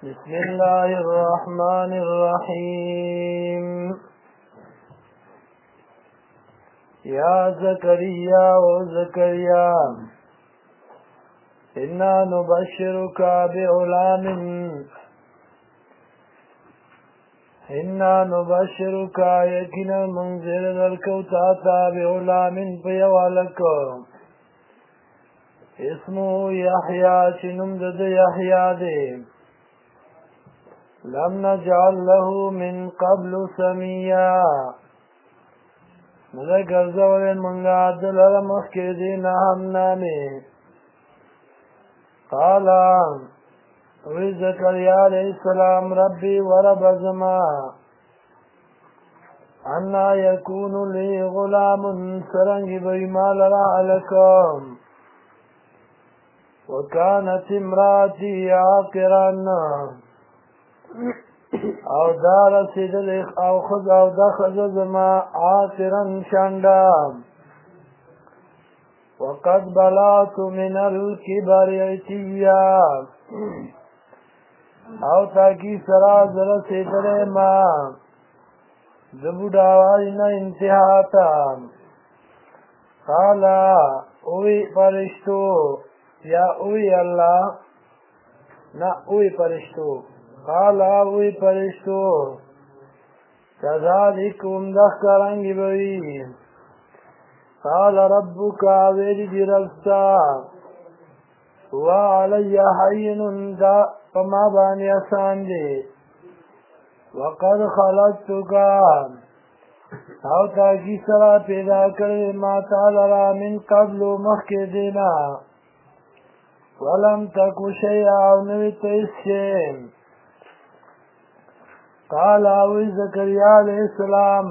بسم الله الرحمن الرحيم يا زكريا وزكريا إنا نبشرك يكنا منزل الكوتاتا بعلام فيوالك اسمه يحيى شنمدد يحيى دي لم نجعل له من قبل سميا مده گرزولن منگا عدل رمخ کے دینا ہم نامی قال وی زکریا علیہ السلام ربی ورب زما انا یکون لی غلام سرنگ بیمال رعلکم وكانت امراتي عاقرا او دار سیدل او خذ او دخذ زما عاقرا شندا وقد بلغت من الكبر عتيا او تاکی سرا زر سیدل ما دبوداوائنا انتہاتا قالا اوی پرشتو یا اوی اللہ نا اوی پرشتو قال اوی پرشتو کذالکم دخکرنگی بوی قال ربک ویلی دی ربستا وعلی حین دا فما بانی اسان دی وقد خلقتک او تاکی سرا پیدا کرے ما تعالی من قبل مخک دینا ولم تکو شیئا او نویت اسیم قال اوی زکریا علیہ السلام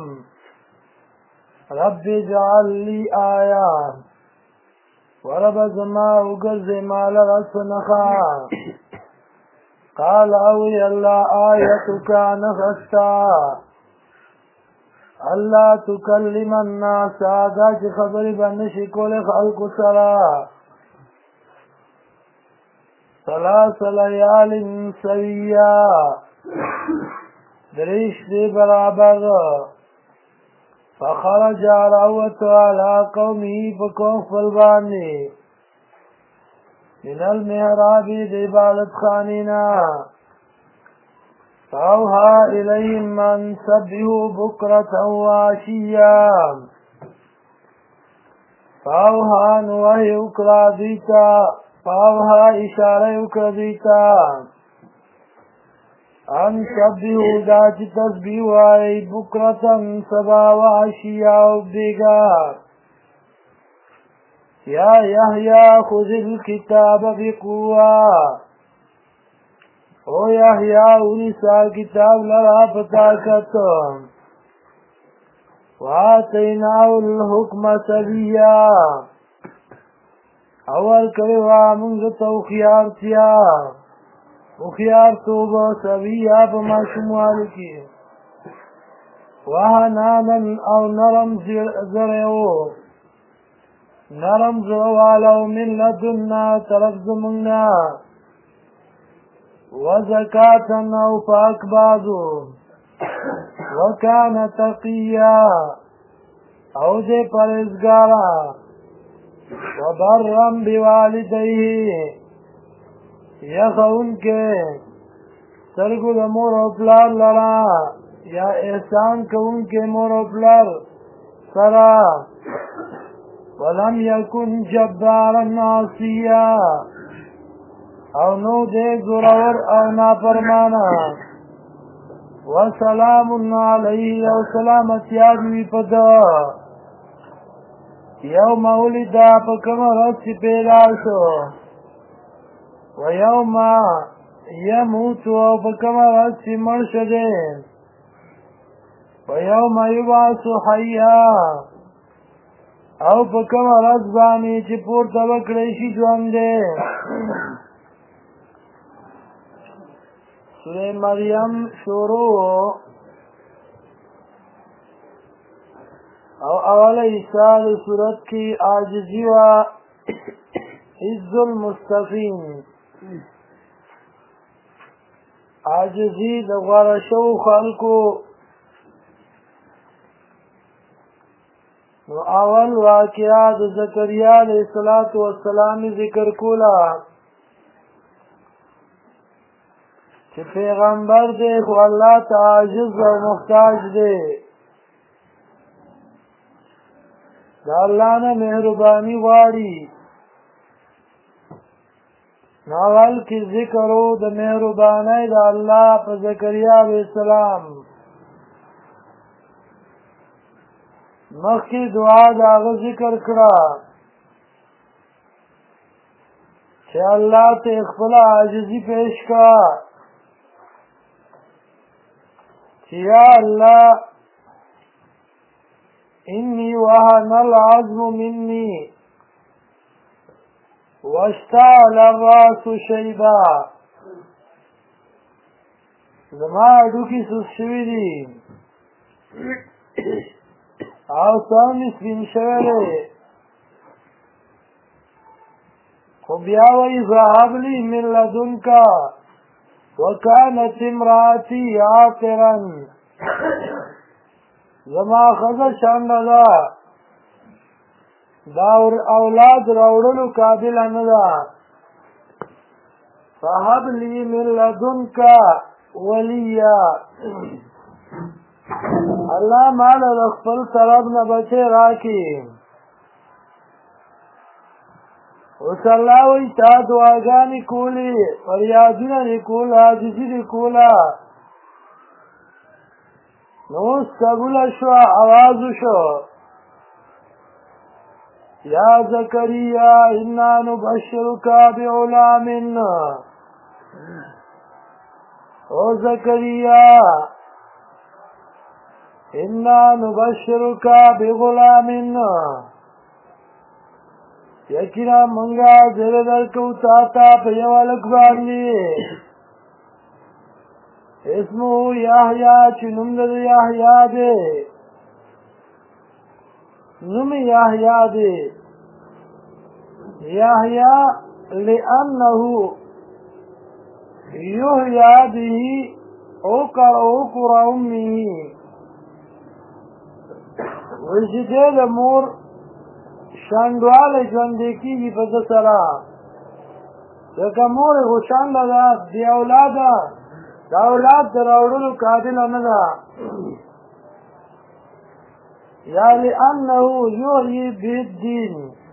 رب جعل لی آیا ورب زما اگر زمال رسنخا قال اوی اللہ آیتک نخستا اللہ تکلم الناس آدھا چی خبری بنشی کول خلق سرا ثلاث لیال سویا دریش دی برابر فخرج راوت على قومه فقوم فلبانی من المحراب دی عبادت خانینا فاوها الیهم من سبحوا بکرة وعشیا فاوها نوحی اکرا دیتا فاوها اشاره اکردیتا ان سبیو دا چی تسبیو آئی بکرتن سبا و عشیا و بیگار یا یحییٰ خذ الکتاب بقوة او یحییٰ انیسا کتاب لرا پتاکت وآتیناو الحکم سبیا اول کروا منگ توخیارتیا اخیار توبہ سویا پا شموال کی وحنانا او نرم زرعو نرم زرعوالو من لدنا طرف زمنا وزکاة او پاک بازو وکان تقیا او دے پرزگارا وبرم بوالدیه یخون کے سرگو دا مور و پلار لرا یا احسان کون کے مور و پلار سرا ولم یکن جبارا عاصیا او نو دے زرور او نافرمانا وسلام علیہ او سلامت یادوی پدا یوم ولدا پکم رسی پیدا شو ویوم یموت او پکم رسی مرشده ویوم یبعث حیا او پکم رزبانی چی پورتا بکڑیشی جوانده سورہ مریم شروع او اول ایسال صورت کی عاجزی و عز المستقیم عاجزي د غوره شوو خلکو. نو اول واقعه د زکریا علیه السلام ذکر کوله چې پیغمبر دی خو الله ته عاجز او محتاج دی. د الله نه مهرباني غواړي. نو اول کې ذکر و د مهربانۍ د الله په زکریا علیه السلام. مخکې دعا د هغه ذکر کړه چې الله ته خپله عاجزي پیش کړه چې یا الله انی وهن العظم مني واشتعل الراس شیبا. زما هډوکي سوس شوي دي او سر مې سپین شوی دی. خو بیا وایي فهب لي من لدنک وکانت امرأتي عاقرا. زما ښځه شنډه ده، دا اولاد راوړلو قابله نه ده. فهب لي من لدنک ولیا. الله ماله د خپل طرف نه بچی راکړي. اوس الله وایي تا دعاګانې کولې، فریادونه دې کول، عاجزي دې کوله، نو اوس قبوله شوه، اواز وشو یا زکریا انا نبشرک بغلام. او زکریا انا نبشرک بغلام. یقینا منګه زړه درکو تا ته په یو هلک باندې اسمه یحیی چې نوم د یحیی دی. نوم یحیی دی یحیی لأنه یحیی به عقر امه. وایي چې دی د مور شنډوالی ژوندی کېږي په ده سره. ځکه مور یې خو شنډه ده، بې اولاده، د اولاد د راوړلو قابله نه ده. یا لأنه یحیی به الدین،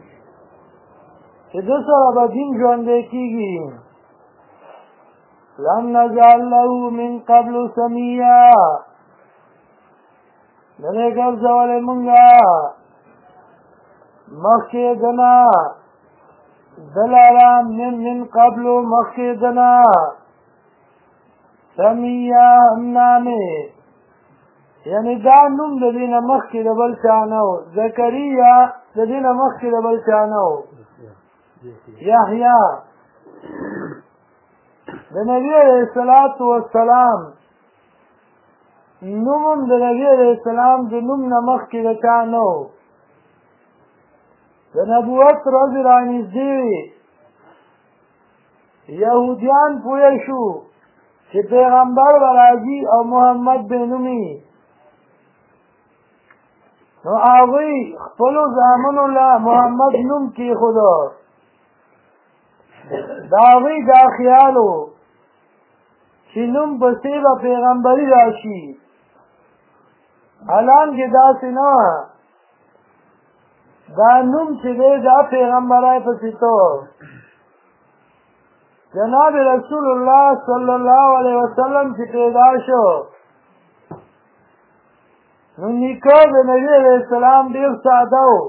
چې ده سره به دین ژوندی کېږي. لم نجعل له من قبل سمیا. نه دی ګرځولی مونږه مخکې دنه دلاره من قبلو مخکې دنه سمیا نامې، یعنی دا نوم د دې نه مخکې د بل چا نه و. زکریا د دې نه مخکې د بل چا نه و. یحیی د نبي علیه السلام نوم هم د نبي علیه السلام د نوم نه مخکې د چا نه و. د نبوت ورځې رانږدې وې، یهودیان پوه شو چې پیغمبر به راځي او محمد به نومي. نو هغوی خپلو زامنو له محمد نوم کېښوده. د هغوی دا خیال و چې نوم پسې به پیغمبري راشي. حالانکې داسې نه وه. دا نوم چې دی دا پیغمبرای پسې تو. جناب رسول الله صلی الله علیه وسلم چې پیدا شو، نو نیکه د نبي علیه السلام ډېر ساده و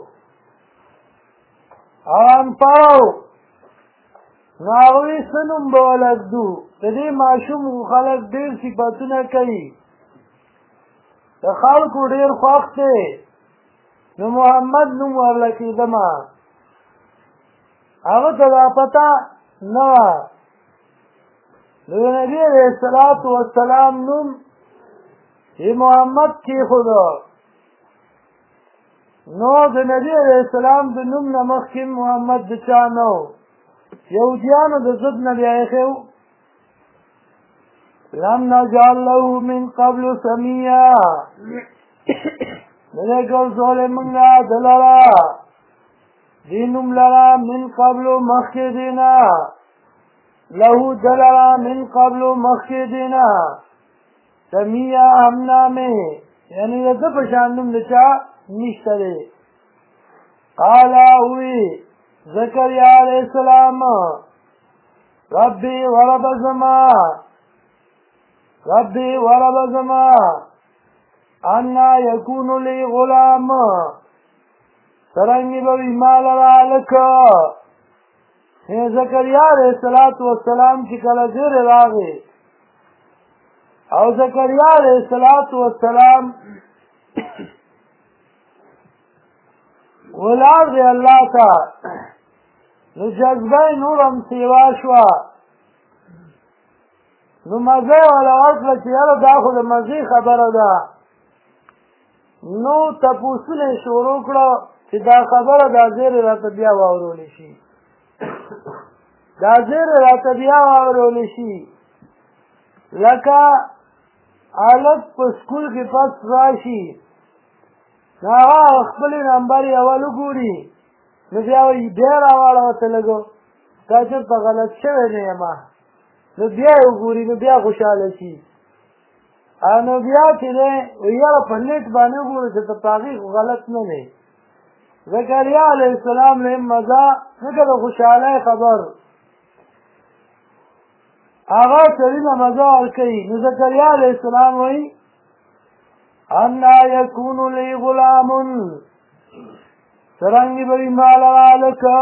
او انپړ و. نو هغوی څه نوم به ولږدو؟ د دې ماشوم خلک ډېر صفتونه کوي، د خلکو ډېر خوښ دی، نو محمد نوم ورله کېدمه. هغه ته دا پته نه وه. نو د نبي علیه السلام نوم یې محمد کېښوده. نو د نبي علیه السلام د نوم نه مخکې محمد د چا نه و. یهودیانو د ضد نه بیا ایښی و. لم نجعل له من قبل سميا نلقل زول مننا دلرا دينم لرا من قبل مخدنا له دلرا من قبل مخدنا سميا همنا میں یعنی ده پشاندم نچا نشتره قالا ہوئی زکریا علیہ السلام ربی ورب زما انا یکون لی غلام سرنگی بوی مال رالکا زکریا علیہ السلام چی کلا زیر راغی او زکریا علیہ السلام ولار دی اللہ تا نو جذبه نورم سیوا شوا نو مزه والا ورکړه چې یاره دا خو د مزې خبره ده نو تپوسونه یې شروع کړه چې دا خبره دا زیرې راته بیا واورولی شي لکه هلک په سکول کې پس راشي نو هغه خپلې نمبر یې اول وګوري نو بیا وایي بیا راواړوته لږ دا چېرته غلط شوی نه یم نو بیا یې وګوري نو بیا خوشحاله شي نو بیا چې دی یاره په نیټ باندې وګورو چې ته په هغې غلط نه دی زکریا علیه السلام له مزه ځکه د خوشحالۍ خبر هغه سړي نه مزه ورکوي نو زکریا علیه السلام وایي انا یکون لی غلام سرنگی بری مال رالکا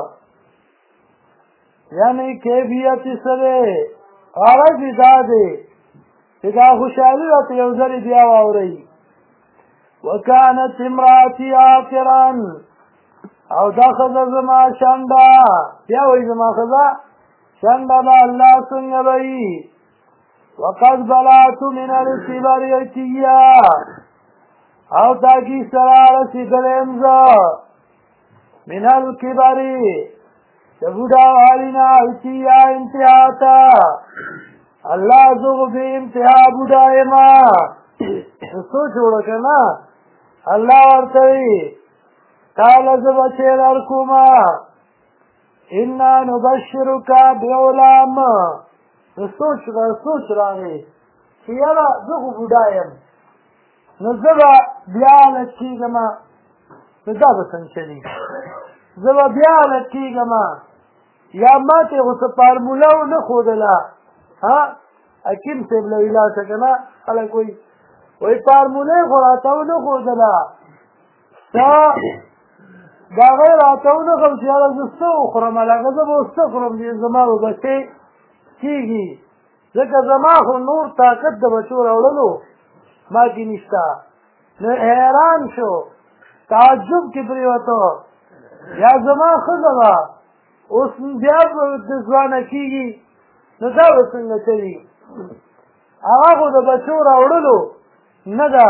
یعنی کیفیت سرے غرضی دادے کہ دا خوشحالی رات یوزری بیا واوری وکانت امراتی آکران او دا خزا زما شندا بیا وی زما خزا شندا دا اللہ سنگ بئی وقد بلعت من الكبر اتیا او تاکی سرار سکلیم زا من الكبر تبودا والینا اتیا انتہاتا اللہ زغ بی انتہا بودای ما سوچ وڑکنا اللہ ورطوی تالا زبچیر ارکوما انا نبشرکا بیولام سوچ راغی چې یاره زه خو بوډا یم نو زه به بیا هلک کېږم نو دا به څنګه چلېږي زه به بیا هلک کېږم یا ما ته یې خو څه فارموله ونه ښودله حکیم صاحب له ولاړ شه که نه خلک وایي فارموله یې خو راته ونه ښودله تا د هغه یې راته ونه ښود چې یاره زه څه وخورم هلکه زه به اوس څه خورم زما به بچې کېږي ځکه زما خو نور طاقت د بچو راوړلو ما کې نشته نو حیران شو تعجب کې پرېوته یا زما ښځه به اوس بیا به د ځوانه کېږي نو دا به څنګه چلي هغه خو د بچو راوړلو نه ده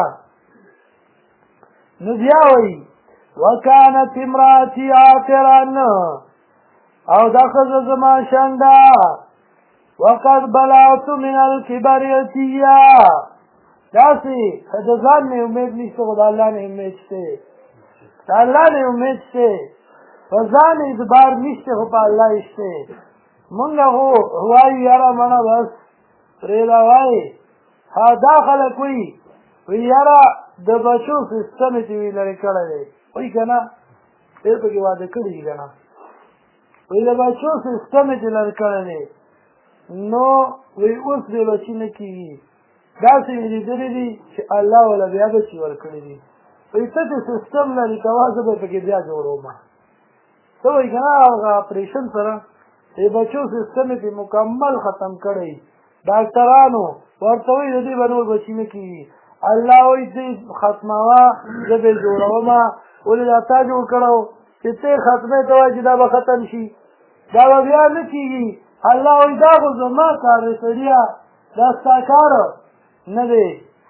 نو بیا وایي وکانت امراتي عاقرا او دا ښځه زما شنده وقد بلعت من الكبر عتیا داسې د ځان نه امید نشته خو د الله نه امید شته د الله نه امید شته په ځان اعتبار نشته خو په الله یې شته مونږ خو وایو یاره مړه بس پرېږده وایي دا خلک وایي یاره د بچو سیسټم یې چې وي لرې کړی دی وایي که نه ډېر پکې واده کړي دي که نه وایي د بچو سیسټم یې چې لرې کړی دی نو وی اوس دی بچی نه کېږي داسې مې لیدلي دي چې الله والا بیا بچي ورکړي دي وایي ته چې سیسټم لرې کوه زه به پکې بیا جوړوم ته وایي که نه هغه اپریشن سره د بچو سیسټم یې مکمل ختم کړی ډاکټرانو ورته وایي د دې به نور بچي نه کېږي الله وایي دې ختموه زه به یې جوړومه ولې دا تا جوړ کړی چې ته یې ختمې ته وایي چې دا به ختم شي دا به بیا نه کېږي الله وایي دا خو زما کار دی سړیه دا ستا کار نه دی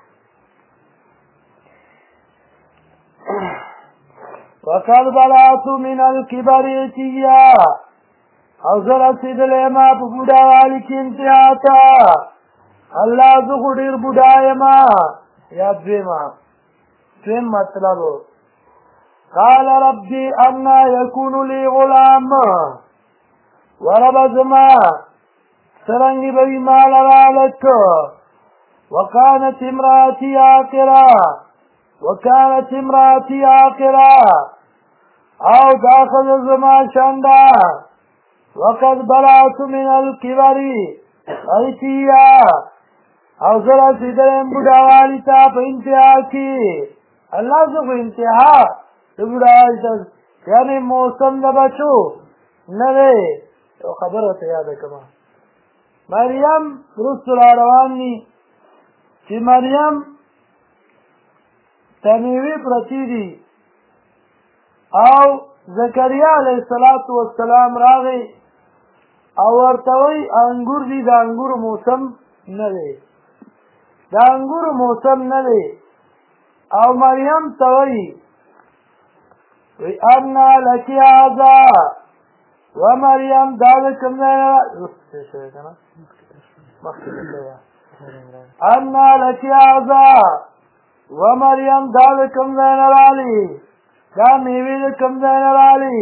وقد بلعت من الكبر عتیا او زه رسېدلی یم په بوډاوالي کې انتها ته الله زه خو ډېر بوډا یمه. یا دویم مطلب قال ربي أنا يكون لي غلام ورب زما سرنگی بوی مال رالک وكانت امراتي عاقرا او داخل زما شندا وقد بلعت من الكبر عتيا او زرا سیدرم بڑاوالی تا پا انتہا کی. اللہ سے کو انتہا بڑاوالی تا یعنی موسم دا بچو نوے خبر ہوتا یاد کما مریم رسول روانی چی مریم تنوی پرتی دی او زکریا علیہ السلام راغی او ورتوی انگور دی دا انگور موسم نوے دا انگور موسم نوے او مریم توی وی انا لکی آزا و مریم دالکم دینا انا لکی آزا و مریم دالکم دینا رالی دا میوی لکم دینا رالی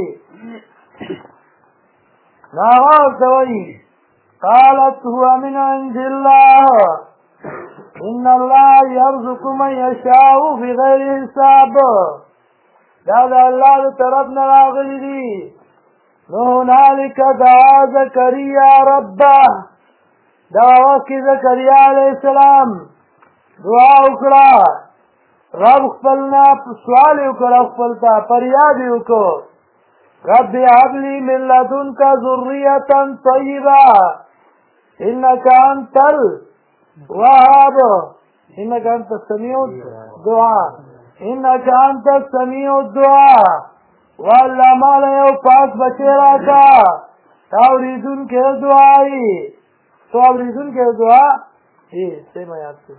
ناغاز دوئی قالت هو من عند الله ان الله يرزق من يشاء بغير حساب. دا الله طرف نه راغلی دی. نو هنالک دعا زکریا ربه دا وخت زکریا علیہ السلام دعا وکړه رب خپلنا سوال وکړه خپل ته فریاد وکړو رب هب لي من لدنك ذرية طيبة إنك أنت الوهاب إنك أنت السميع الدعاء إنك أنت السميع الدعاء والله ما له یو پاک بچی راکا تاوریدون کے دعائی تو اوریدون کے دعا سیم آیات سے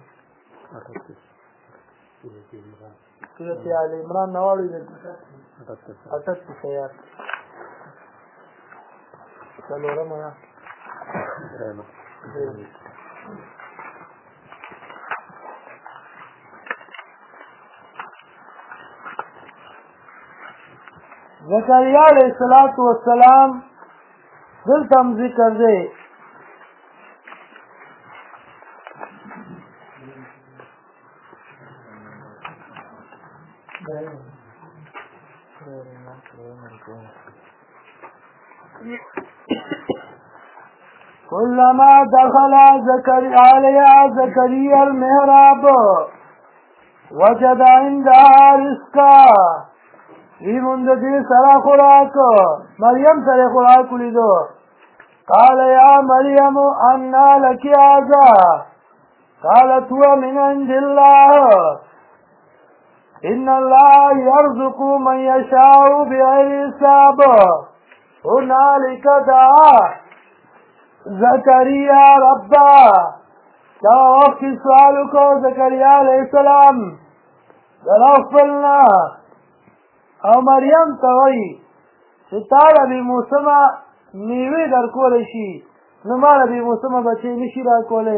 سورت آل عمران نواڑی 38 آیات چلو رمانا زکریا علیہ السلام دلتا ہم ذکر دے كلما دخل عليها زكريا المحراب وجد عندها رزقا ایمون دی سرا خوراک مریم سرا خوراک لیدو قال یا مریم انا لکی آزا قالت هو من عند الله ان الله يرزق من يشاء بغير حساب هنالك دعا زکریا ربا دا وقت سوالو کو زکریا علیہ السلام درخفلنا او مریم توئی چه تالا بی موسمه میوی در کوله شی نمالا بی موسمه بچه نشی در کوله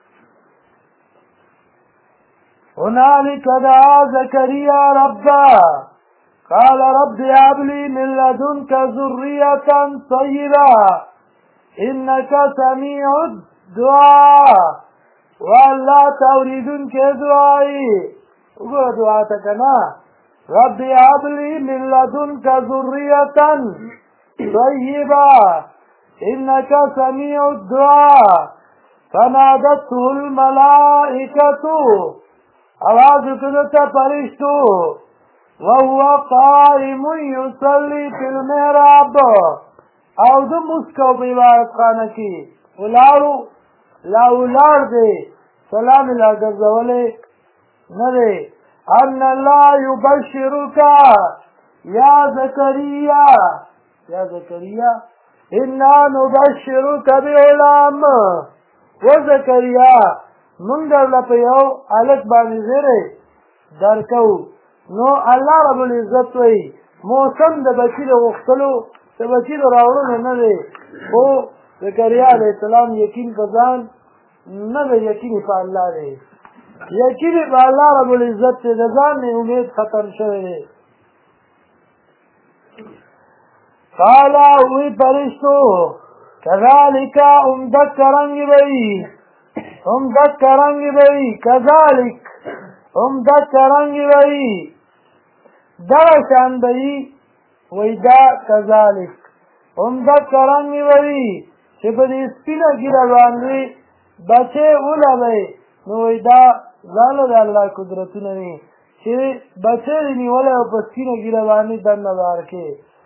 هنالک دعا زکریا ربا قال رب هب لي من لدنك ذرية طيبة إنك سميع الدعاء والله توريدون كدعائي وقول دعاتك أنا رب هب لي من لدنك ذرية طيبة إنك سميع الدعاء فنادته الملائكة آواز كنت فرشتو وهو قائم يصلي في المحراب او دو مسکو پی عبادت خانه کی اولارو لا اولار دے سلام اللہ گرزولے ندے ان اللہ یبشرکا یا زکریا انا نبشرک بعلام و زکریا منگر لپیو علت بانی زیرے درکو نو اللہ رب العزت وی موسم دا بچی دا غختلو دا بچی دا راوڑو نه دے خو زکریا علیہ السلام یقین کزان نه د یقین په الله دی یقین په الله رب العزت دی د ځان نه امید ختم شوی دی قال وی فرشتو كذلك امدک رنگی بئی امدک رنگی بئی كذلك امدک رنگی بئی درشان بئی ویدا كذلك امدک رنگی بئی چې په دې سپینه ګیره باندې بچې ولوي نو ویدا ځاله د الله قدرتونه دي چې بچې دې نیولی او په سپینه ګیره باندې دننه بار کې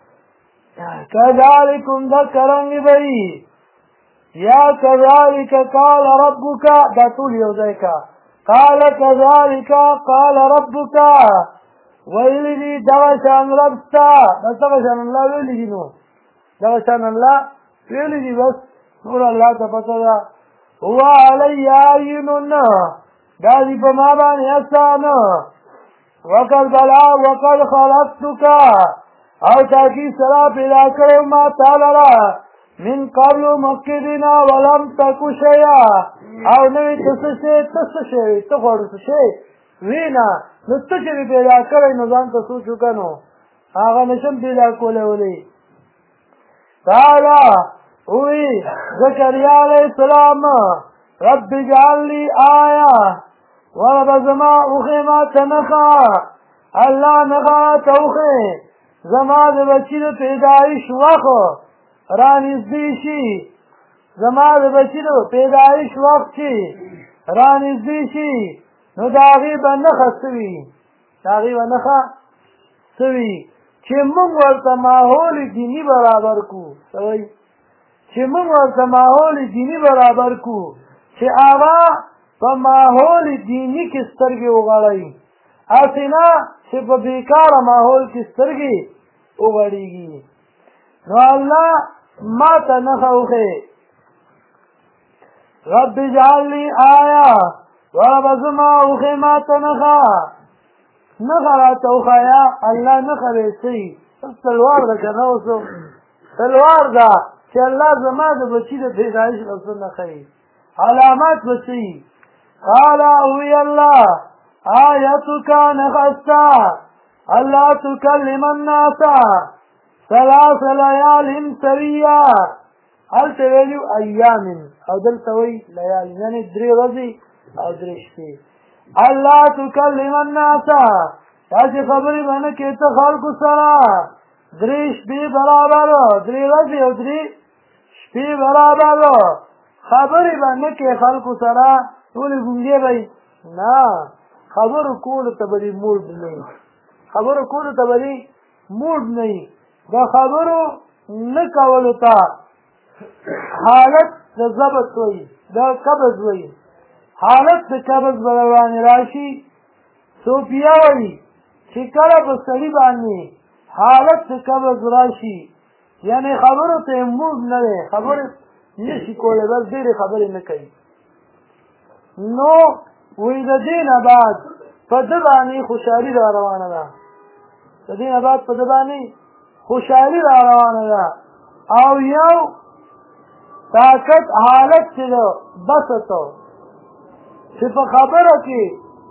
كذلك امدک رنگی بئی یا كذلك قال ربك دا ټول یو ځای کا قال كذلك قال ربك ویلی دی دغه شان رب ستا بس دغه شان الله ویلی دی نو دغه شان الله ویلی دی بس نور الله ته پته ده هو علی عین دا دی په ما باندې احسان وقد بلا وقد خلقتك او تاکی سرا پیدا کرو ما تعالی من قبل مکدنا ولم تکو شیا او نوی تسشی تخوڑو سشی وینا نو تچوی پیدا کرو نو ځان ته سوچو کنو آغا نشم پیدا کوله ولی تعالی اوی زکریا علیہ السلام رب جعل لی آیا ورب زما اوخی ما تنخا اللہ نخا توخی زما د بچی د پیدایش وخت رانږدې شي زما د بچی د پیدایش وخت چې رانږدې شي نو د هغې به نښه څه وي د هغې به نښه څه وي چې موږ ورته ماحول دیني برابر کړو څه وایي چې موږ ورته ماحول دیني برابر کړو چې هغه په ماحول دیني کې سترګې وغړوي هسې نه چې په بېکاره ماحول کې سترګې وغړېږي نو الله ما ته نښه وښې رب اجعل لي آیه ورب زما وښې ما ته نښه راته وښیه الله نښه دی څه تلوار ده که نه اوس تلوار ده چې الله زما د بچي د پیدایش او څه نښه یي علامات به څه یي قال وی الله آیتک نخستا اللہ تکلم الناس ثلاث لیال سویا هلته ویلو ایام او دلته وی لیال یعنی درې ورځې او درې شپې الله تکلم الناس تاسې خبرې به نه کې ته خلکو سره درې شپې برابر درې ورځې او درې شپې برابر خبرې به نه کې خلکو سره ټولې ګونګې به نه خبرو کولو ته به دې موډ نه وي خبرو کولو ته به دې موډ نه وي د خبرو نه کولو ته حالت د ضبط وایي د قبض وایي حالت د قبض به باندې راشي صوفیه وایي چې کله په سړي باندې حالت د قبض راشي یعنې خبرو ته یې موډ نه دی خبرې نه شي کولی بس ډېرې خبرې نه کوي نو وی د دې نه بعد په ده باندې خوشحالي را روانه ده د دې نه بعد په ده باندې خوشحالي را روانه ده او یو طاقت حالت چې ده بسطو چې په خبره کې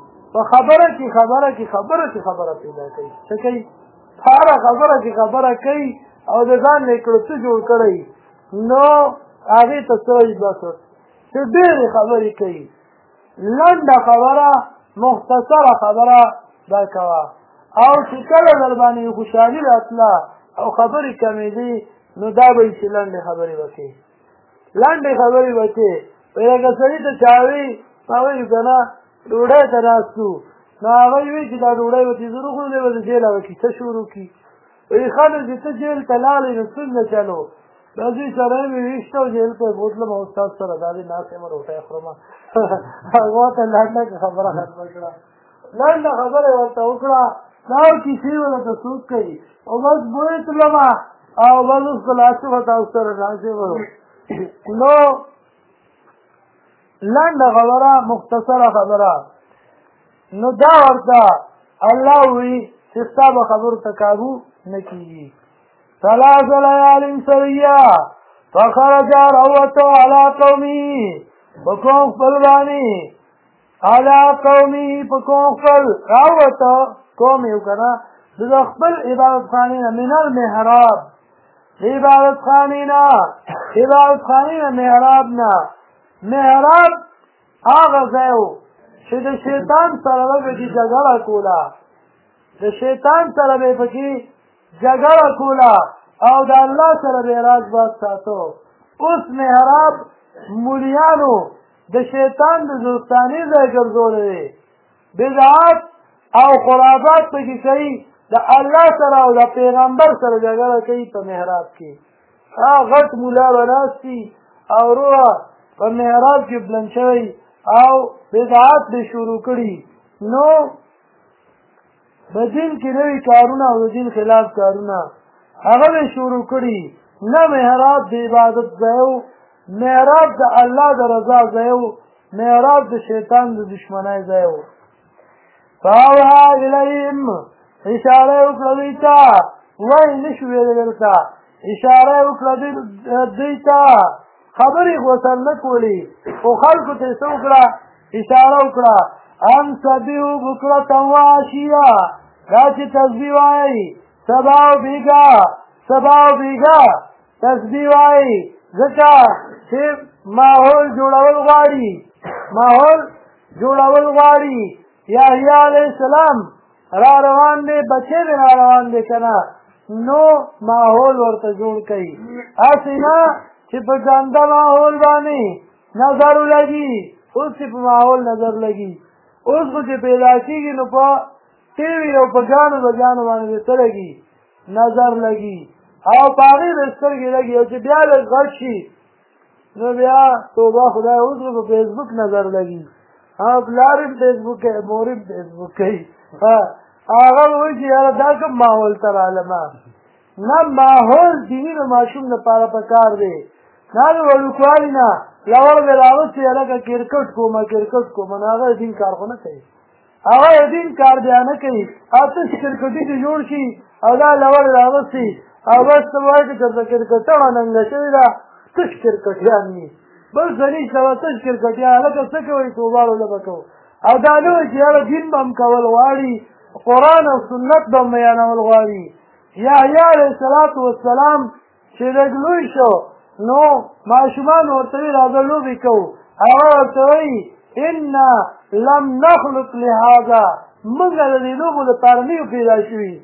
خبره پیدا کوي څه کوي هره خبره کې خبره کوي او د ځان نه کړو څه جوړ کړی نو هغې ته څه وایي بسط چې ډېرې خبرې کوي لنډه خبره مختصره خبره دا کوه او چې کله در باندې خوشحالي راتله او خبرې کمېدې نو دا به وي چې لنډې خبرې به کوې وایي لکه سړي ته چا وي ما وایي که نه ډوډۍ ته ناستو نو هغوی وایي چې دا ډوډۍ به چې زه وخورو دی به د جیله به کیسه شروع کړي وایي خلک چې ته جیل ته لاړې نو څنګه چلو دا دوی سره مې ویشته او جیل ته یې بوتلم او استاد سره دا دې ناست یم روټۍ خورم هغه ته لنډه خبره ختمه کړه لنډه خبره یې ورته وکړه دا کیسې ورته څوک کوي او بس بوی تلم او بس اوس خلاصې به تاسو سره ناستې وم نو لنډه خبره مختصره خبره نو دا ورته الله وی چې ستا به خبرو ته کابو نه کېږي ثلاث لیال سویا فخرج روته على قومه په قوم خپل باندې علی قومه په قوم خپل راوته قوم یو که نه د خپل عبادت خانې نه من المحراب د عبادت خانې نه محراب نه محراب هغه ځای و چې د شیطان سره به پکې جګړه کوله د شیطان سره به پکې جګړه کوله او د الله سره به راز باز ساتو اوس محراب مولیانو د شیطان د دوستانې ځای ګرځولی دی بدعات او خرافات پکې کوي د الله سره او د پیغمبر سره جګړه کوي په محراب کې غټ مولا به ناست وي او روحه په محراب کې بلند شوی او بدعات به شروع کړي نو د دین کې نوي کارونه او د دین خلاف کارونه هغه به شروع کړي نه محراب د عبادت ځای و محراب د الله د رضا ځای و محراب د شیطان د دشمنۍ ځای و فاوحا الیهم اشاره وکړه دوی ته وایي نه شو ویلی دلته اشاره وکړه دوی ته خبرې خو ورسره نه کولې خو خلکو ته یې څه وکړه اشاره وکړه ان سبحو بکرة وعشیا دا چې تسبیح وایي سبا او بیګا تسبیح وایي ځکه چې ماحول جوړول غواړي یحیی علیه السلام را روان دی بچې دی را روان دی که نه نو ماحول ورته جوړ کوي هسې نه چې په ګنده ماحول باندې نظر ولګي اوس چې په ماحول نظر لګي اوس خو چې پیدا کېږي نو په ټي وي او په ګانو بجانو باندې څه لګي نظر لګي او په هغې د سترګې لګي او چې بیا لږ غټ شي نو بیا توبه خدای اوس خو په فیسبوک نظر لګي پلار هم فیسبوک کوي مور هم فیسبوک کوي هغه به وایي چې یاره دا کوم ماحول ته رالمه نه ماحول دیني د ماشوم لپاره پکار دی نه د وړوکوالي نه لوړ به راوستې هلکه کرکټ کومه نو هغه د دین کار خو نه کوي هغه د دین کار بیا نه کوي او تش کرکټي دې جوړ شي او دا لوړ راوستي او بس ته وایي چې درته کرکټړه ننګه شوې ده تش کرکټیان وي بل څه نشته به تش کرکټیان هلکه څه کوئ توباړو له به کوو او دا نه وایي چې یاره دین به هم کول غواړي قرآن او سنت به هم بیانول غواړي یحیی علیه السلام چې لږ لوی شو نو ماشومان ورته وایي راځه لوبې کوو هغه ورته وایي انا لم نخلق لهذا موږ د دې لوبو لپاره نه یو پیدا شوي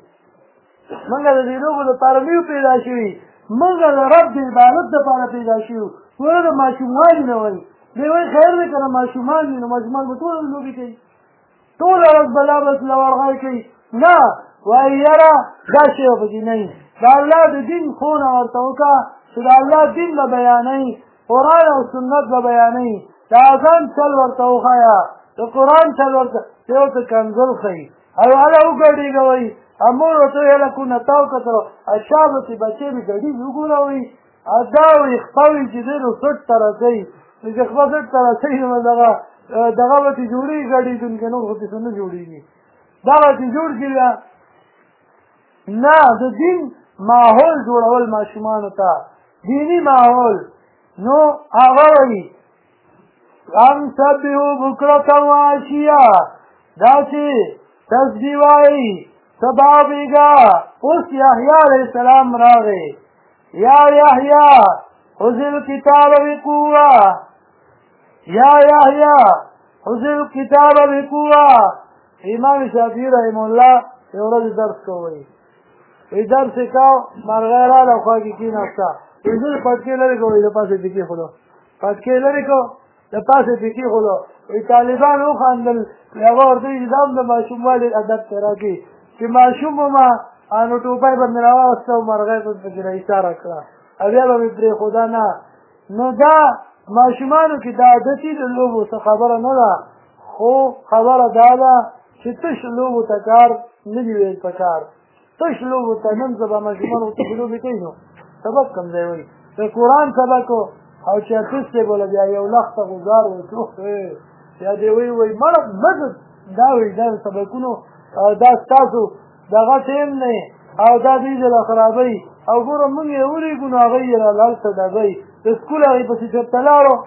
موږ د رب د عبادت دپاره پیدا شوي ټوله د ماشومانو نه وایي دی وایي خیر دی که نه ماشومان وي نو ماشومان به ټوله لوبې کوي ټوله ورځ بلا بس لورغی کوي نه وایي یاره دا شی به پکې نه وي د الله د دین ښوونه ورته وکړه چې د الله دین به بیانوي قرآن او سنت به بیانوي د اذان چل ورته وښایه د قرآن چل ورته چې ورته کنزل ښیي او هله وګډېږه وایي مور ورته وایي هله کونه تاو کتلو شا به چې بچې مې ګډېږي وګوره وایي دا وایي خپه وي چې دی نو سټ ته رسوي نو چې خپه سټ ته رسوي نو دغه به چې جوړېږي ګډېږونکې نور خو داسې نه جوړېږي دغه چې جوړ کړي بیا نه د دین ماحول جوړول ماشومانو ته دیني ماحول نو هغه وایي ان سبحو بکرة وعشیا دا چې تسبیح وایي سبا بیګا اوس یحیی علیه السلام راغی یا یحیی خذ الکتاب بقوة امام شافعي رحم الله یو ورځ درس کوي وی درس یې کو مرغۍ راغله خوا کې کېناسته وی زه پټکې لرې کړو د پاسه پې کېښودو وی طالبان وخندل هغه ورته وایي چې دا هم د ماشوموالي ادب ته راکړي چې ماشوم ومه نو ټوپۍ به مې راواغسته او مرغۍ به پکې راایساره کړه او بیا به مې پرېښوده نه نو دا ماشومانو کې دا عادتي د لوبو څه خبره نه ده خو خبره دا ده چې تش لوبو ته کار نه دي ویل پکار تش لوبو ته نن سبا ماشومان ورته لوبې کوي نو سبق کوم ځای وایي د قرآن سبق او چې اخیستی بوله بیا یو لخته غوزار بیا دې وایي مړه مدد دا وایي دا سبقونو دا ستاسو دغه ټیم نه او دا دوی له خرابوي او ګوره مونږ یې ولیږو نو هغوی یې رالهلته ډبوي د سکول هغې پسې چېرته لاړو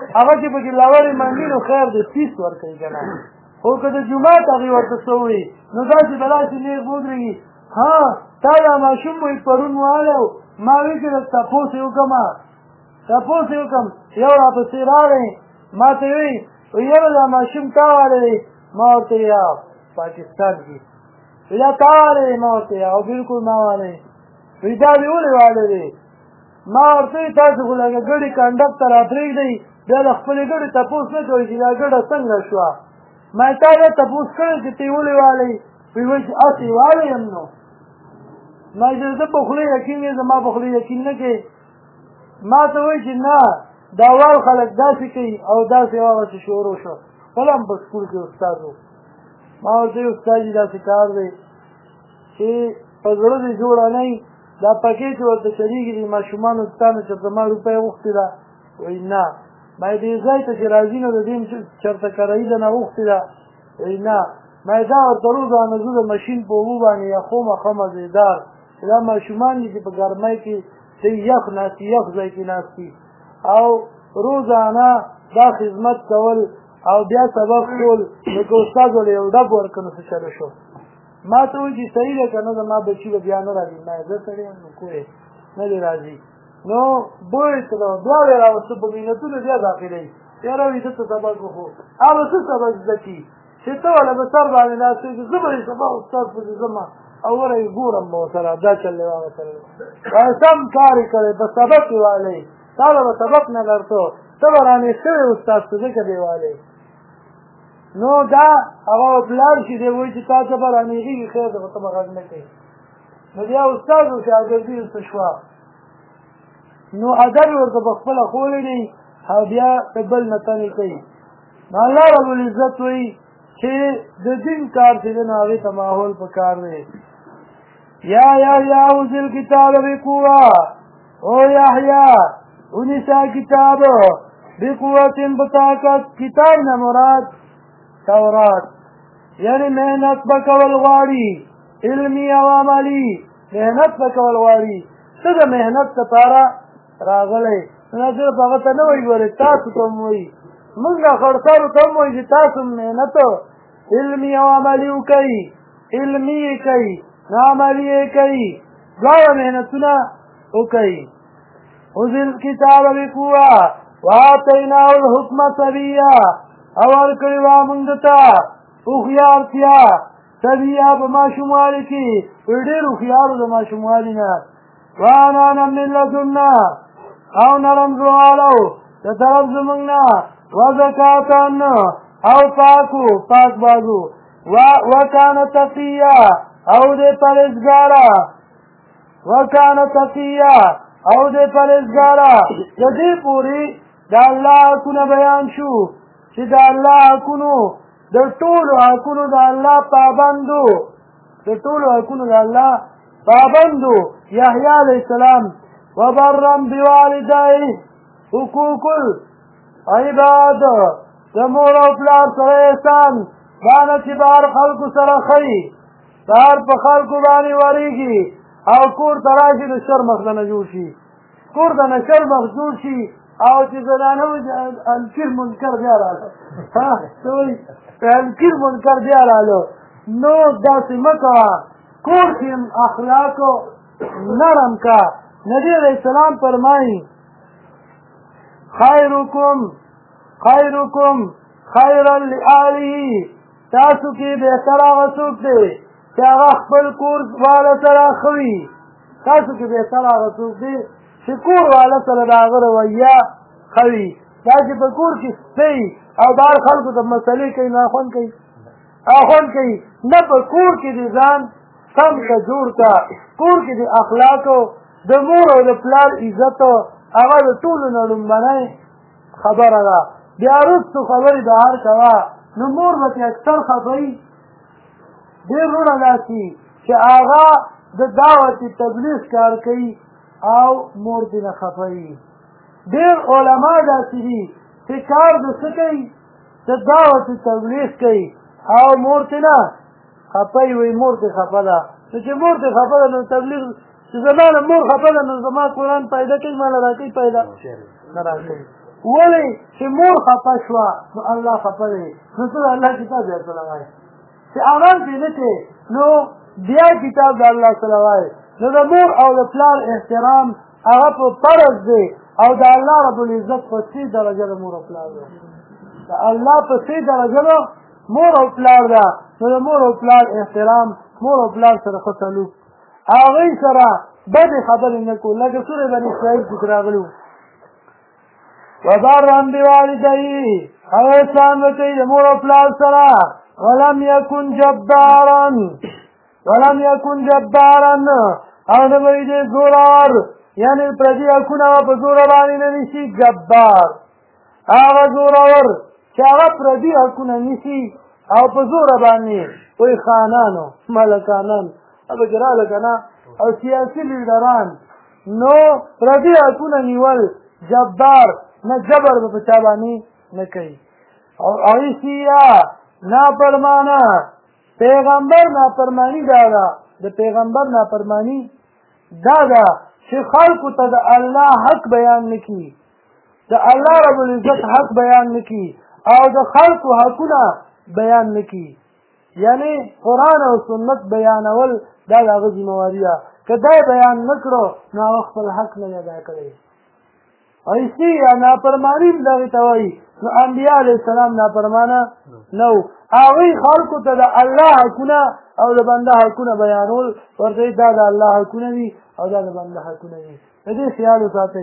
هغه چې پکې لاورې مانډي نو خیر دی فیس ورکوي که نه خو که د جومات هغې ورته څه ووایي نو داسې به داسې نیغ ودرېږي ها تا دا ماشوم وایي پرون والی ما وایي چې تپوس یې وکړم تپوس یې وکړم یو راپسې راغی ما ته وایي یاره دا ماشوم تا والی دی ما ورته یا پاکستان کې یا تا والی دی ما ورته یا او بلکل ما والی وایي دا دې ولې والی دی ما ورته وایي تاسو خو لکه ګډې کنډک ته را پرېږدئ بیا د خپلې ګډې تپوس نه کوئ چې دا ګډه څنګه شوه ما تا دا تپوس کړی چې ته یې ولې والی وایي وایي چې هسې والی یم نو ما چې زه په خولې یقین دی زما په خولې یقین نه کوي ما ته وایي چې نه دا وال خلک داسې کوي او داسې هغسې شروع شو خپله هم په سکول کې استاد و ما ورته وایي استاد جي داسې کار دی چې په زړه دې جوړه نه وي دا پکې چې ورته چلېږي د ماشومانو ستا نه چېرته ما روپۍ غوښتې ده وایي نه ما دې ځای ته چې راځي نو د دې چېرته کرایي ده نه غوښتې ده وایي نه ما دا ورته روزانه زه د مشین په اوبو باندې یخومه ښه مزېدار دا ماشومان دي چې په ګرمۍ کې د یخ ناستي یخ ځای کې ناستي او روزانه دا خدمت کول او بیا سبق کول لکه استاد ولې یو ډب ورکړه نو څه چلو شو ما ته وایي چې صحیح دی که نه زما بچي به بیا نه راځي ما زه سړی یم نو کوی نه دی راځي نو بوی ته بیا یې راوسته په مینتونو بیا داخلوي یاره وایي ده ته سبق وخو هغه څه سبق زده کړي چې ته والا به سر باندې ناستېږي زه به یې سبا استاد پسې ځمه او ور یې ګورم به ورسره دا چل دی هغه سره سم کار یې کړی په سبق یې والی تا له به سبق نه لرتو ته به رانې شوی استاد ته ځکه دی والی نو دا هغه پلار چې دی وایي چې تا ته به رانېږېږي خیر ده خو ته به غږ نه کوې نو بیا استاد و شاګردي ورته شوه نو ادب یې ورته په خپله ښولی دی او بیا د بل نه تنې کوي نو الله ربالعزت وایي چې د دین کار چې دی نو هغې ته ماحول په کار دی یا یحیی اوزی الکتاب بقوه او یحیی ونیسا کتاب بقوت بطاقت کتاب نه مراد تورات یعنی محنت بکول غواړي علمي او عملي محنت بکول غواړي څه د محنت لپاره راغلی نه صرف هغه ته نه وایي ګورې تاسو ته هم وایي موږ خړسارو ته هم وایي چې تاسو محنت علمي او عملي وکړئ علمي یې کوي نه عملي یې کوي دواړه محنتونه وکړئ خذ الکتاب بقوه وآتیناه الحکم صبیا او ورکړی وه موږ ته هوښیارتیا صبیا په ماشوموالي کې ډېر هوښیارو د ماشوموالي نه وانانا من لدنا او نرم زوالو د طرف زمونږ نه وزکاتن او پاکو پاک بازو وکانه تقیه او دې پرهیزګاره وکانه تقیه او دې پرهیزګاره د دې پورې د الله حقونه بیان شو چې د الله حقونو د ټولو حقونو د الله پابندو د ټولو حقونو د الله پابندو یحیی علیه السلام وبرم بوالدیه حقوق العباد د مور او پلار سره احسان دا نه چې بهر خلکو سره ښیي بهر په خلکو باندې ورېږي او کور ته راشي د شر مخ نه جوړ شي کور ته نه شر مخ جوړ شي او چې زنانه انکر منکر بیا راغله څه وایي انکر منکر بیا راغله نو داسې مه کوه کور کې اخلاقو نرم کا نبی علیہ السلام فرمایي خیرکم خیرا لآله تاسو کې بهتر هغه څوک دی چې هغه خپل کور والا سره ښه وي تاسو کې بهتر هغه څوک دی چې کور والا سره د هغه رویه ښه وي دا چې په کور کې سپی او بهر خلکو ته مسلې کوي نو خوند کوي نه په کور کې د ځان سم که جوړ که کور کې د اخلاقو د مور او د پلار عزت هغه د ټولو نه لومړنۍ خبره ده بیا وروستو خبرې بهر کوه نو مور به ترې اکثر خفوي ډېر وروڼه داسې چې هغه د دعوت تبلیغ کار کوي او مور دې نه خفوي ډېر علما داسې دي چې کار د څه کوي د دعوت تبلیغ کوي او مور ترې نه خفوي وایي مور دې خفه ده نو چې مور دې خفه ده نو تبلیغ چې زما نه مور خفه ده نو زما قرآن پیدا کوي ما له راکوي پیدا نه راکوي ولې چې مور خفه شوه نو الله خفه دی نو ته د الله کتاب بیا سره وایې چې آرام پرې نه کړې نو بیا کتاب د الله سره وایې نو د مور او د پلار احترام هغه په فرض دی او د الله رب العزت په 3 درجه د مور او پلار دی د الله په 3 درجه د مور او پلار ده نو د مور او پلار احترام مور او پلار سره ښه سلوک هغوی سره بدې خبرې نه کړو لکه سورې بني اسرائیل کې راغلي وبرا بوالديه او احسان وکړئ د مور او پلار سره ولم يكن جبارا او نه وي دی زورور یعنې پردي حقونه په زوره باندې نه نیسي جبار هغه زورور چې هغه پردي حقونه نیسي او په زوره باندې وایي خانانو ملکانان هغه کې راغله که نه او سیاسي لیډران نو پردي حقونه نیول جبار نه جبر به په چا باندې نه کوي او ایسیا نافرمانه پیغمبر نافرمانی دا ده د پیغمبر نافرمانی دا ده چې خلقو ته د الله حق بیان نکي د الله رب العزت حق بیان نکي او د خلقو حقونه بیان نکي یعنی قرآن او سنت بیانول دا د هغه ذمواري ده که دا بیان نه کړو نو هغه خپل حق نه ادا کړی ایسی یا نافرمانی دغې ته وایي نو انبیا علیه السلام نافرمانه نه وو هغوی خلکو ته د الله حقونه او د بنده حقونه بیانول ورته دا د الله حقونه دي او دا د بنده حقونه دي د دې خیال وساتئ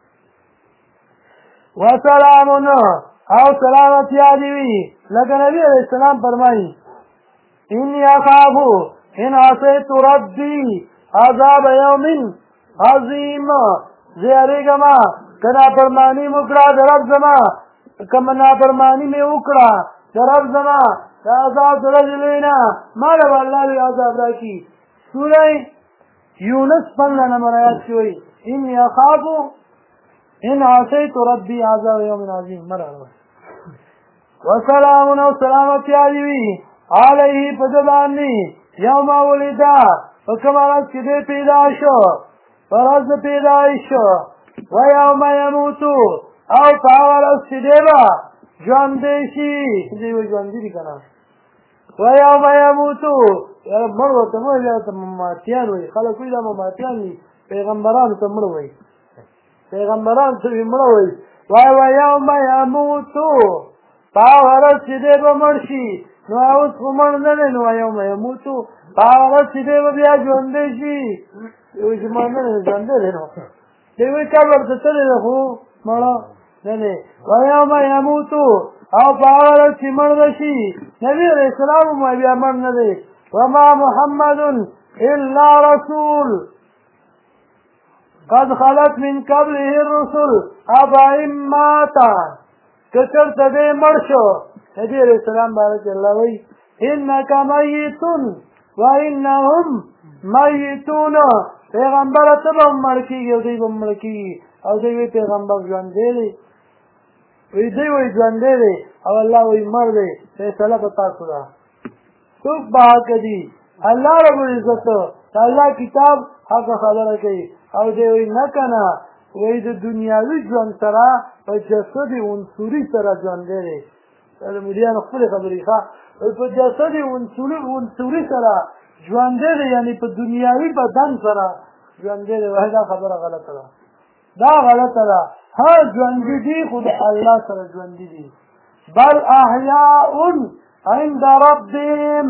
وسلامون او سلامتیا دې وي لکه نبي علیه السلام فرمایي انی اخافو ان عصیت ربي عذاب یوم عظیم زه یریږم که نافرماني مې وکړه د رب زما که نافرماني مې وکړه د رب زما د عذاب د ورځې لوی نه ما له به الله لوی عذاب راکړي سوره یونس 15 نمبر آیات کې وایي اني اخافو ان عصیت ربي عذاب یوم عظیم مرحبا وسلام او سلامتیا دې وي علیه په ده باندې یوم ولدا په کومه ورځ چې دی پیدا شو په ورځ د پیدایش ویوم یموتو او په هغه ورځ چې دی به ژوندی شي دی به ژوندي دي که نه ویوم یموتو مړ ورته مه وایي ورته مماتیان وایي خلک وایي دا مماتیان دي پیغمبرانو ته مړه وایي پیغمبرانو ته مړه وایي وایي ویوم یموتو په هغه ورځ چې دی به مړ شي نو اوس خو مړ نه دی نو ویوم یموتو په هغه ورځ چې دی به بیا ژوندی شي وایي چې مړ نه دی ژوندی دی نو دی وایي قبر ته تللی دی خو مړه نه دی ویوم یموتو او په هغه ورځ چې مړ به شي نبي علیه السلام هم بیا مړ نه دی وما محمد الا رسول قد خلت من قبله الرسل افإن مات که چېرته دی مړ شو نبي علیه السلام باره کې الله وایي انک میت وانهم میتون پیغمبره ته به هم مړ کېږي او دوی به هم مړ کېږي او دوی وایي پیغمبر ژوندی دی وی دوی وایي ژوندی دی او الله وایي مړ دی فیصله په تاسو ده څوک به حق دي الله رب العزت د الله کتاب حق خبره کوي او دی وایي نه که نه وایي د دنیاوي ژوند سره په جسد عنصري سره ژوندی دی دا د مریانو خپلې خبرې ښه وایي په جسد عنصري سره ژوندی دی یعنې په دنیاوي بدن سره ژوندی دی وایي دا خبره غلطه ده دا غلطه ده هر ژوندي دي خو د الله سره ژوندي دي بل احیاء عند ربهم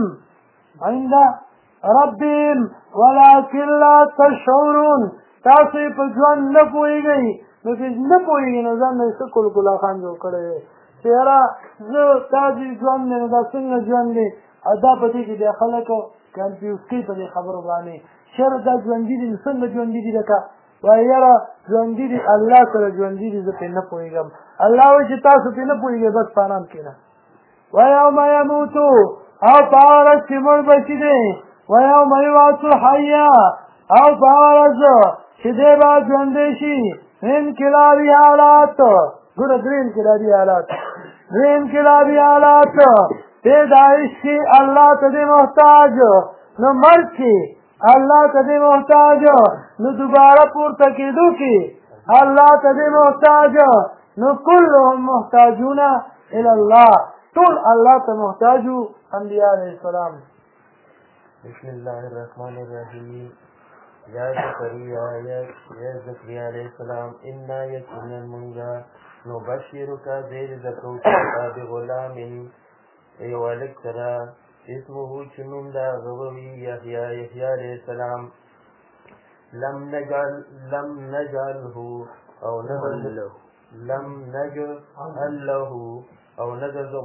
ولكن لا تشعرون تاسو په ژوند نه پوهېږئ نو چې نه پوهېږئ نو ځان نه یې څه کلکلا خان جوړ کړی دی چې یاره زه دا چې ژوند دی نو دا څنګه ژوند دی او دا په دې کې بیا خلک کنفیوز کوي په دې خبرو باندې چېرې دا ژوندي دي نو څنګه ژوندي دي لکه وایي یاره ژوندي دي الله سره ژوندي دي زه پرې نه پوهېږم الله وایي چې تاسو پرې نه پوهېږئ بس په ارام کښېنه ویوم یموتو او په هغه ورځ چې مړ به شي دی ویوم یبعث حیا او په هغه ورځ چې دی به ژوندی شي انقلابي حالات ګوره درې انقلابي حالات پیدایش کې الله ته دی محتاج نو مرګ کې الله ته دی محتاج نو دوباره پورته کېدو کې الله ته دی محتاج نو كلهم محتاجون الى الله، طول الله ته محتاجو انبیاء علیہ السلام. بسم الله الرحمن الرحیم. یا زکریا علیہ السلام انا یقینا منگا نبشرک زیر زکوتا بغلام ایوالک سرا اسمه چنون دا غووی یحیی علیہ السلام لم نجعله او نجعل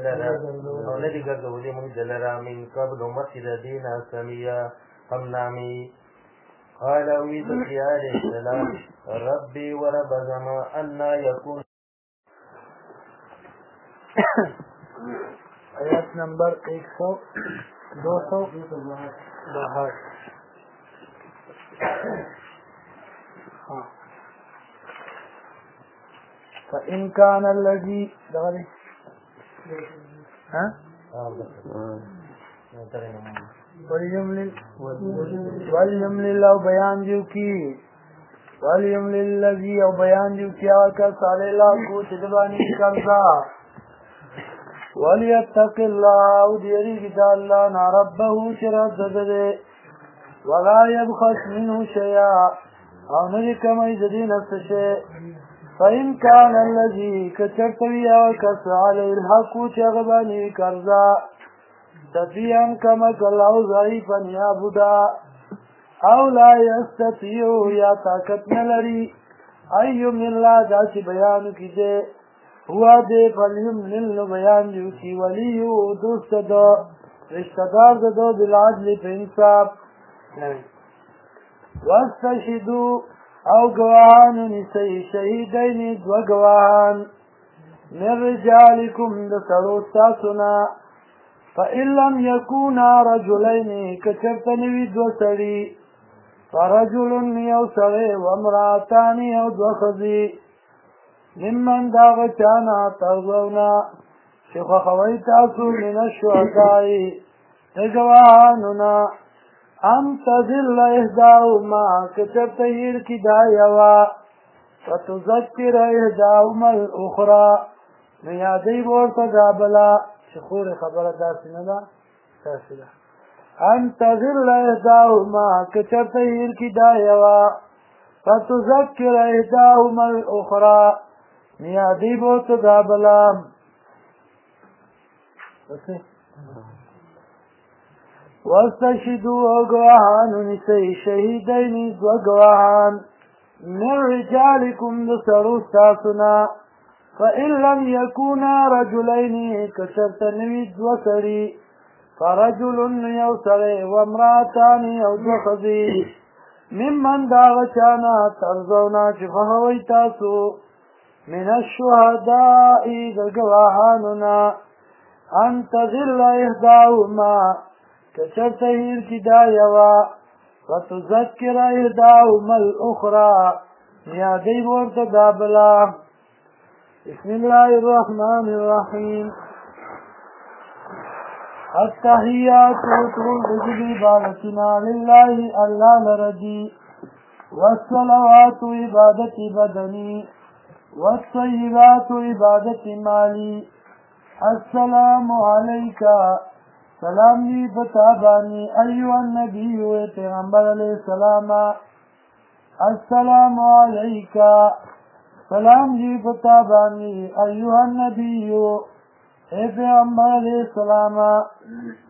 منزلرا من قبل مخد دینا سمیا هم نامی. قال وی زکریا علیہ السلام ربی ورب زما انا یکون. آیت نمبر 262. فإن كان الذي وليملل او بیان دیو کی وليملل الذي او بیان دیو کی آکا صالح اللہ کو تدبانی کرزا وليتق الله او دیری گدا اللہ نا ربه شرط زده ولا يبخس منه شيئا او ندی کمی زدی نفس شيء. فإن كان الذي كتبتوي وكس عليه الحق شغباني كرزا سفيا كما كالله ضعيفا يعبدا او لا يستطيع يا طاقت نلري ايم الله داس بيان كده هو دے فليملل بيان يوكي ولي دوست دو رشتدار دو بالعدل بانصاف. واستشهدوا او گواهان نسی شهیدین دو گواهان من رجالکم دسلو تاسنا فإن لم يكونا رجلين كچرتنوی دو سری فرجل یو سری وامراتان یو دو خزی ممن داغتانا ترضونا شخ خوی تاسو من الشهدائی گواهاننا ان تذل احداهما كتبتهير كدايوا وتذكر احداهما الاخرى نيادي بورتا قابلا شخور خبر داسنا دا تاسنا ان تذل احداهما كتبتهير كدايوا وتذكر احداهما الاخرى نيادي بورتا قابلا. واستشهدوا وقواهان نسي شهيدين وقواهان من رجالكم نسروا استاسنا فإن لم يكونا رجلين كشرت نويد وسري فرجل يوسري وامراتان يوزخذي ممن داغتانا ترزونا شفهوي تاسو من الشهداء قواهاننا أن تذل إحداهما كشرتهير كدايوا وتذكر إحداهما الأخرى نيادي ورتدابلا. بسم الله الرحمن الرحيم. التحيات طول عبادتنا لله الله لردي والصلوات عبادة بدني والطيبات عبادة مالي. السلام عليك سلام دی بتابانی ایوہ النبی پیغمبر علیہ السلام. السلام علیکہ سلام دی بتابانی ایوہ النبی پیغمبر علیہ السلام.